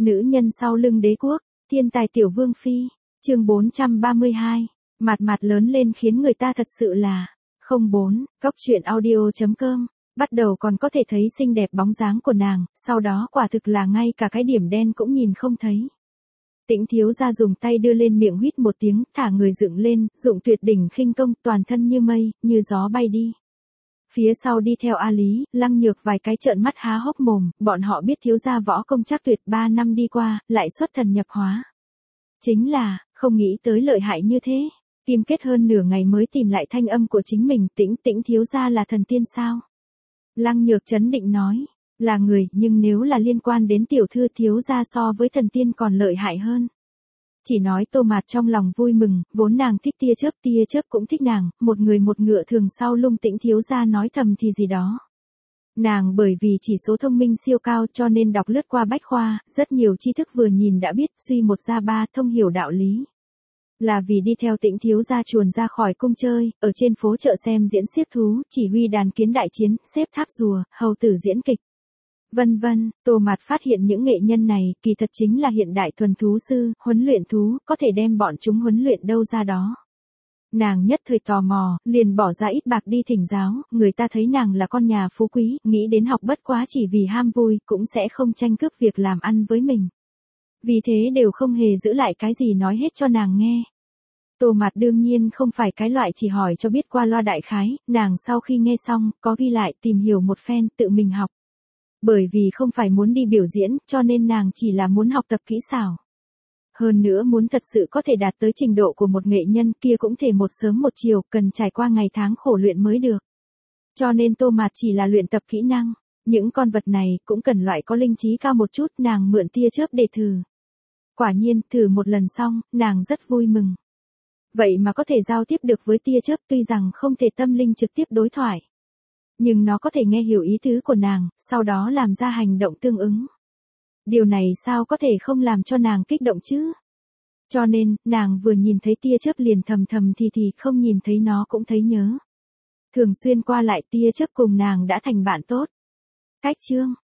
Nữ nhân sau lưng đế quốc, thiên tài tiểu vương phi, chương 432, mặt mặt lớn lên khiến người ta thật sự là, 04, coctruyện.audio.com, bắt đầu còn có thể thấy xinh đẹp bóng dáng của nàng, sau đó quả thực là ngay cả cái điểm đen cũng nhìn không thấy. Tĩnh thiếu gia dùng tay đưa lên miệng huýt một tiếng, thả người dựng lên, dụng tuyệt đỉnh khinh công, toàn thân như mây, như gió bay đi. Phía sau đi theo A Lý, Lăng Nhược vài cái trợn mắt há hốc mồm, bọn họ biết thiếu gia võ công chắc tuyệt 3 năm đi qua, lại xuất thần nhập hóa. Chính là, không nghĩ tới lợi hại như thế. Kim Kết hơn nửa ngày mới tìm lại thanh âm của chính mình, Tĩnh thiếu gia là thần tiên sao? Lăng Nhược trấn định nói, là người, nhưng nếu là liên quan đến tiểu thư thiếu gia so với thần tiên còn lợi hại hơn. Chỉ nói Tô Mạt trong lòng vui mừng, vốn nàng thích tia chớp cũng thích nàng, một người một ngựa thường sau lung Tĩnh thiếu gia nói thầm thì gì đó. Nàng bởi vì chỉ số thông minh siêu cao cho nên đọc lướt qua bách khoa, rất nhiều tri thức vừa nhìn đã biết, suy một ra ba, thông hiểu đạo lý. Là vì đi theo Tĩnh thiếu gia chuồn ra khỏi cung chơi, ở trên phố chợ xem diễn xiếc thú, chỉ huy đàn kiến đại chiến, xếp tháp rùa, hầu tử diễn kịch. Vân vân, Tô Mạt phát hiện những nghệ nhân này, kỳ thật chính là hiện đại thuần thú sư, huấn luyện thú, có thể đem bọn chúng huấn luyện đâu ra đó. Nàng nhất thời tò mò, liền bỏ ra ít bạc đi thỉnh giáo, người ta thấy nàng là con nhà phú quý, nghĩ đến học bất quá chỉ vì ham vui, cũng sẽ không tranh cướp việc làm ăn với mình. Vì thế đều không hề giữ lại cái gì nói hết cho nàng nghe. Tô Mạt đương nhiên không phải cái loại chỉ hỏi cho biết qua loa đại khái, nàng sau khi nghe xong, có ghi lại tìm hiểu một phen, tự mình học. Bởi vì không phải muốn đi biểu diễn, cho nên nàng chỉ là muốn học tập kỹ xảo. Hơn nữa muốn thật sự có thể đạt tới trình độ của một nghệ nhân kia cũng thể một sớm một chiều, cần trải qua ngày tháng khổ luyện mới được. Cho nên Tô Mạt chỉ là luyện tập kỹ năng, những con vật này cũng cần loại có linh trí cao một chút, nàng mượn tia chớp để thử. Quả nhiên, thử một lần xong, nàng rất vui mừng. Vậy mà có thể giao tiếp được với tia chớp, tuy rằng không thể tâm linh trực tiếp đối thoại. Nhưng nó có thể nghe hiểu ý tứ của nàng, sau đó làm ra hành động tương ứng. Điều này sao có thể không làm cho nàng kích động chứ? Cho nên, nàng vừa nhìn thấy tia chớp liền thầm thì không nhìn thấy nó cũng thấy nhớ. Thường xuyên qua lại tia chớp cùng nàng đã thành bạn tốt. Cách chương